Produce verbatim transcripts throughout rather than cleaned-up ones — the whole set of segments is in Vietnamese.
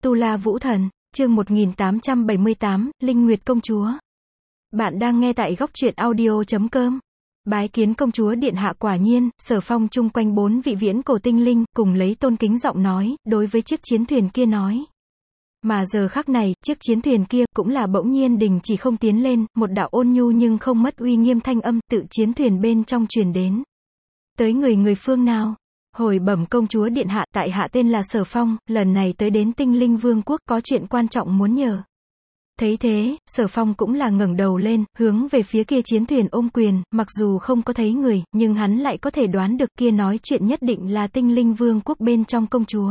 Tu La Vũ Thần, chương một nghìn tám trăm bảy mươi tám, Linh Nguyệt Công Chúa. Bạn đang nghe tại góc truyện audio chấm com. Bái kiến công chúa điện hạ. Quả nhiên, Sở Phong chung quanh bốn vị viễn cổ tinh linh, cùng lấy tôn kính giọng nói, đối với chiếc chiến thuyền kia nói. Mà giờ khắc này, chiếc chiến thuyền kia, cũng là bỗng nhiên đình chỉ không tiến lên, một đạo ôn nhu nhưng không mất uy nghiêm thanh âm, tự chiến thuyền bên trong truyền đến. Tới người người phương nào? Hồi bẩm công chúa điện hạ, tại hạ tên là Sở Phong, lần này tới đến tinh linh vương quốc, có chuyện quan trọng muốn nhờ. Thấy thế, Sở Phong cũng là ngẩng đầu lên, hướng về phía kia chiến thuyền ôm quyền, mặc dù không có thấy người, nhưng hắn lại có thể đoán được kia nói chuyện nhất định là tinh linh vương quốc bên trong công chúa.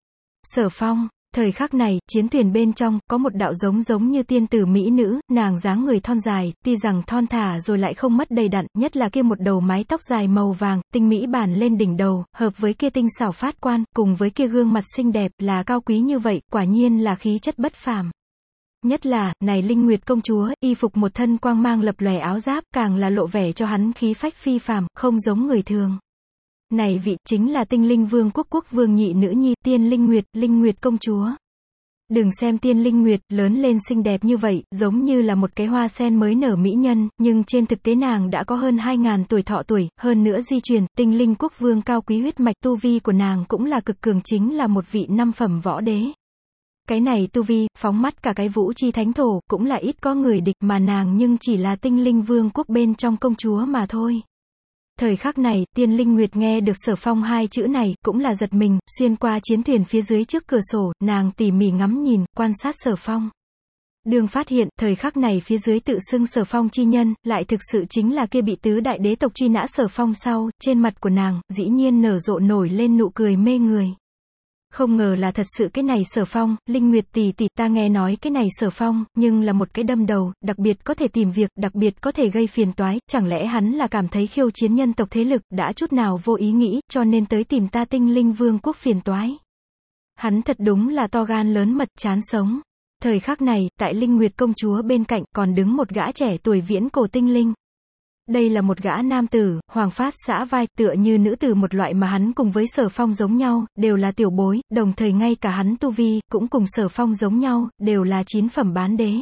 Sở Phong, thời khắc này, chiến thuyền bên trong, có một đạo giống giống như tiên tử mỹ nữ, nàng dáng người thon dài, tuy rằng thon thả rồi lại không mất đầy đặn, nhất là kia một đầu mái tóc dài màu vàng, tinh mỹ bàn lên đỉnh đầu, hợp với kia tinh xảo phát quan, cùng với kia gương mặt xinh đẹp, là cao quý như vậy, quả nhiên là khí chất bất phàm. Nhất là, này Linh Nguyệt công chúa, y phục một thân quang mang lập lòe áo giáp, càng là lộ vẻ cho hắn khí phách phi phàm, không giống người thường. Này vị, chính là tinh linh vương quốc quốc vương nhị nữ nhi, tiên Linh Nguyệt, Linh Nguyệt công chúa. Đừng xem tiên Linh Nguyệt, lớn lên xinh đẹp như vậy, giống như là một cái hoa sen mới nở mỹ nhân, nhưng trên thực tế nàng đã có hơn hai ngàn tuổi thọ tuổi, hơn nữa di truyền, tinh linh quốc vương cao quý huyết mạch, tu vi của nàng cũng là cực cường, chính là một vị năm phẩm võ đế. Cái này tu vi, phóng mắt cả cái vũ chi thánh thổ, cũng là ít có người địch, mà nàng nhưng chỉ là tinh linh vương quốc bên trong công chúa mà thôi. Thời khắc này, tiên Linh Nguyệt nghe được Sở Phong hai chữ này, cũng là giật mình, xuyên qua chiến thuyền phía dưới trước cửa sổ, nàng tỉ mỉ ngắm nhìn, quan sát Sở Phong. Đường phát hiện, thời khắc này phía dưới tự xưng Sở Phong chi nhân, lại thực sự chính là kia bị tứ đại đế tộc truy nã Sở Phong sau, trên mặt của nàng, dĩ nhiên nở rộ nổi lên nụ cười mê người. Không ngờ là thật sự cái này Sở Phong, Linh Nguyệt tỷ tỷ, ta nghe nói cái này Sở Phong, nhưng là một cái đâm đầu, đặc biệt có thể tìm việc, đặc biệt có thể gây phiền toái, chẳng lẽ hắn là cảm thấy khiêu chiến nhân tộc thế lực, đã chút nào vô ý nghĩ, cho nên tới tìm ta tinh linh vương quốc phiền toái. Hắn thật đúng là to gan lớn mật, chán sống. Thời khắc này, tại Linh Nguyệt công chúa bên cạnh, còn đứng một gã trẻ tuổi viễn cổ tinh linh. Đây là một gã nam tử, hoàng phát xã vai, tựa như nữ tử một loại mà hắn cùng với Sở Phong giống nhau, đều là tiểu bối, đồng thời ngay cả hắn tu vi, cũng cùng Sở Phong giống nhau, đều là chín phẩm bán đế.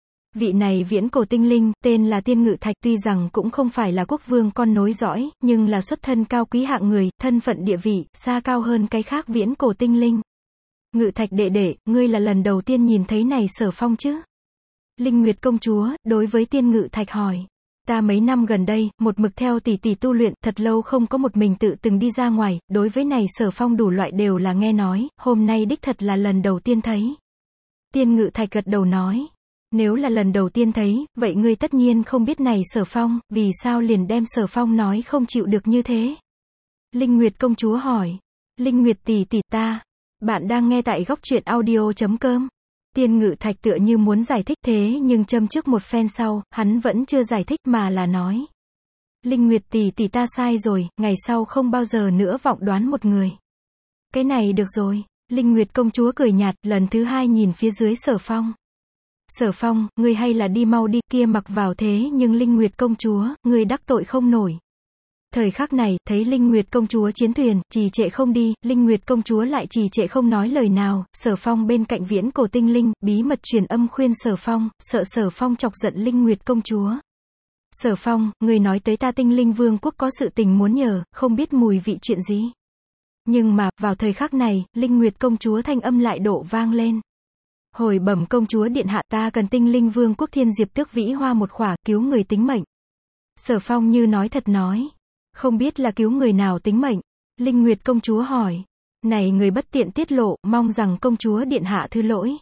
Vị này viễn cổ tinh linh, tên là Tiên Ngự Thạch, tuy rằng cũng không phải là quốc vương con nối dõi, nhưng là xuất thân cao quý hạng người, thân phận địa vị, xa cao hơn cái khác viễn cổ tinh linh. Ngự Thạch đệ đệ, ngươi là lần đầu tiên nhìn thấy này Sở Phong chứ? Linh Nguyệt công chúa, đối với Tiên Ngự Thạch hỏi. Ta mấy năm gần đây, một mực theo tỷ tỷ tu luyện, thật lâu không có một mình tự từng đi ra ngoài, đối với này Sở Phong đủ loại đều là nghe nói, hôm nay đích thật là lần đầu tiên thấy. Tiên Ngự Thạch gật đầu nói, nếu là lần đầu tiên thấy, vậy ngươi tất nhiên không biết này Sở Phong, vì sao liền đem Sở Phong nói không chịu được như thế? Linh Nguyệt công chúa hỏi, Linh Nguyệt tỷ tỷ ta, bạn đang nghe tại góc truyện audio chấm com. Tiên Ngự Thạch tựa như muốn giải thích, thế nhưng châm trước một phen sau, hắn vẫn chưa giải thích mà là nói. Linh Nguyệt tỷ tỷ ta sai rồi, ngày sau không bao giờ nữa vọng đoán một người. Cái này được rồi, Linh Nguyệt công chúa cười nhạt, lần thứ hai nhìn phía dưới Sở Phong. Sở Phong, ngươi hay là đi mau đi, kia mặc vào thế nhưng Linh Nguyệt công chúa, ngươi đắc tội không nổi. Thời khắc này, thấy Linh Nguyệt công chúa chiến thuyền, trì trệ không đi, Linh Nguyệt công chúa lại trì trệ không nói lời nào, Sở Phong bên cạnh viễn cổ tinh linh, bí mật truyền âm khuyên Sở Phong, sợ Sở Phong chọc giận Linh Nguyệt công chúa. Sở Phong, người nói tới ta tinh linh vương quốc có sự tình muốn nhờ, không biết mùi vị chuyện gì. Nhưng mà, vào thời khắc này, Linh Nguyệt công chúa thanh âm lại độ vang lên. Hồi bẩm công chúa điện hạ, ta cần tinh linh vương quốc thiên diệp tước vĩ hoa một khỏa, cứu người tính mệnh. Sở Phong như nói thật nói. Không biết là cứu người nào tính mệnh? Linh Nguyệt công chúa hỏi. Này người bất tiện tiết lộ, mong rằng công chúa điện hạ thứ lỗi.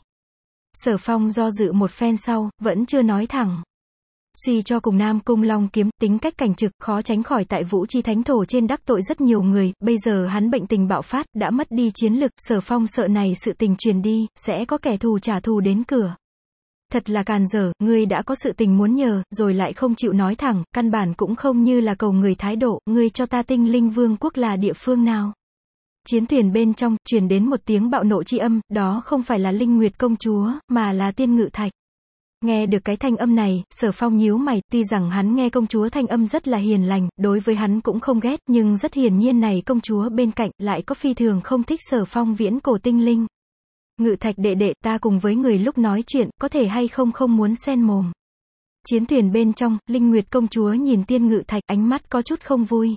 Sở Phong do dự một phen sau, vẫn chưa nói thẳng. Suy cho cùng Nam Cung Long kiếm, tính cách cảnh trực, khó tránh khỏi tại vũ chi thánh thổ trên đắc tội rất nhiều người, bây giờ hắn bệnh tình bạo phát, đã mất đi chiến lực, Sở Phong sợ này sự tình truyền đi, sẽ có kẻ thù trả thù đến cửa. Thật là càn dở, ngươi đã có sự tình muốn nhờ, rồi lại không chịu nói thẳng, căn bản cũng không như là cầu người thái độ, ngươi cho ta tinh linh vương quốc là địa phương nào? Chiến thuyền bên trong, truyền đến một tiếng bạo nộ chi âm, đó không phải là Linh Nguyệt công chúa, mà là Tiên Ngự Thạch. Nghe được cái thanh âm này, Sở Phong nhíu mày, tuy rằng hắn nghe công chúa thanh âm rất là hiền lành, đối với hắn cũng không ghét, nhưng rất hiển nhiên này công chúa bên cạnh, lại có phi thường không thích Sở Phong viễn cổ tinh linh. Ngự Thạch đệ đệ, ta cùng với người lúc nói chuyện, có thể hay không không muốn xen mồm. Chiến thuyền bên trong, Linh Nguyệt công chúa nhìn Tiên Ngự Thạch, ánh mắt có chút không vui.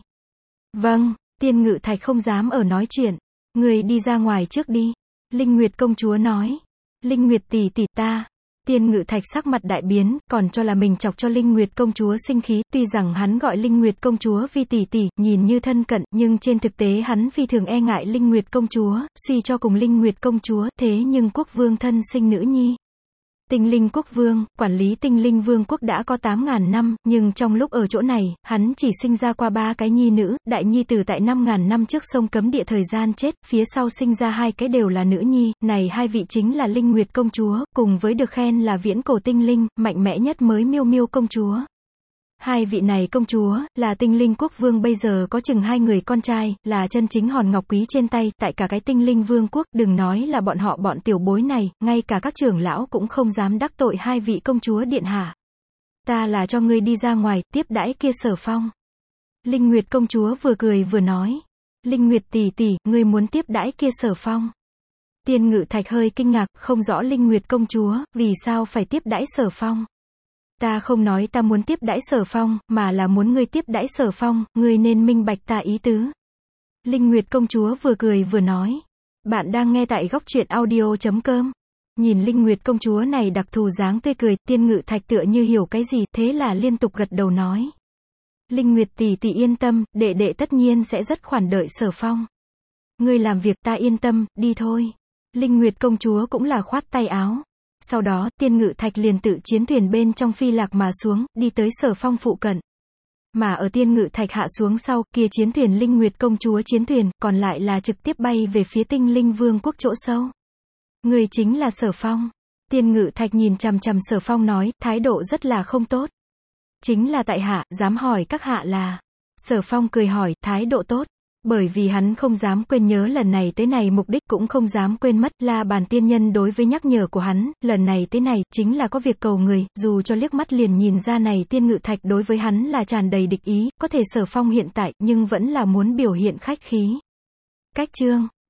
Vâng, Tiên Ngự Thạch không dám ở nói chuyện. Người đi ra ngoài trước đi. Linh Nguyệt công chúa nói. Linh Nguyệt tỷ tỷ ta. Tiên Ngự Thạch sắc mặt đại biến, còn cho là mình chọc cho Linh Nguyệt công chúa sinh khí, tuy rằng hắn gọi Linh Nguyệt công chúa vì tỷ tỷ, nhìn như thân cận, nhưng trên thực tế hắn phi thường e ngại Linh Nguyệt công chúa, suy cho cùng Linh Nguyệt công chúa, thế nhưng quốc vương thân sinh nữ nhi. Tinh Linh quốc vương, quản lý Tinh Linh vương quốc đã có tám ngàn năm, nhưng trong lúc ở chỗ này, hắn chỉ sinh ra qua ba cái nhi nữ, đại nhi tử tại năm ngàn năm trước sông cấm địa thời gian chết, phía sau sinh ra hai cái đều là nữ nhi, này hai vị chính là Linh Nguyệt công chúa, cùng với được khen là viễn cổ tinh linh, mạnh mẽ nhất mới Miêu Miêu công chúa. Hai vị này công chúa, là Tinh Linh quốc vương bây giờ có chừng hai người con trai, là chân chính hòn ngọc quý trên tay, tại cả cái Tinh Linh vương quốc, đừng nói là bọn họ bọn tiểu bối này, ngay cả các trưởng lão cũng không dám đắc tội hai vị công chúa điện hạ. Ta là cho ngươi đi ra ngoài, tiếp đãi kia Sở Phong. Linh Nguyệt công chúa vừa cười vừa nói. Linh Nguyệt tỷ tỷ, ngươi muốn tiếp đãi kia Sở Phong. Tiên Ngự Thạch hơi kinh ngạc, không rõ Linh Nguyệt công chúa, vì sao phải tiếp đãi Sở Phong. Ta không nói ta muốn tiếp đãi Sở Phong, mà là muốn ngươi tiếp đãi Sở Phong, ngươi nên minh bạch ta ý tứ. Linh Nguyệt công chúa vừa cười vừa nói. Bạn đang nghe tại góc truyện audio chấm com. Nhìn Linh Nguyệt công chúa này đặc thù dáng tươi cười, Tiên Ngự Thạch tựa như hiểu cái gì, thế là liên tục gật đầu nói. Linh Nguyệt tỷ tỷ yên tâm, đệ đệ tất nhiên sẽ rất khoản đợi Sở Phong. Ngươi làm việc ta yên tâm, đi thôi. Linh Nguyệt công chúa cũng là khoát tay áo. Sau đó, Tiên Ngự Thạch liền tự chiến thuyền bên trong phi lạc mà xuống, đi tới Sở Phong phụ cận. Mà ở Tiên Ngự Thạch hạ xuống sau, kia chiến thuyền Linh Nguyệt công chúa chiến thuyền, còn lại là trực tiếp bay về phía Tinh Linh vương quốc chỗ sâu. Người chính là Sở Phong. Tiên Ngự Thạch nhìn chằm chằm Sở Phong nói, thái độ rất là không tốt. Chính là tại hạ, dám hỏi các hạ là. Sở Phong cười hỏi, thái độ tốt. Bởi vì hắn không dám quên nhớ lần này tới này mục đích, cũng không dám quên mất La Bàn tiên nhân đối với nhắc nhở của hắn, lần này tới này, chính là có việc cầu người, dù cho liếc mắt liền nhìn ra này Tiên Ngự Thạch đối với hắn là tràn đầy địch ý, có thể Sở Phong hiện tại, nhưng vẫn là muốn biểu hiện khách khí. Cách chương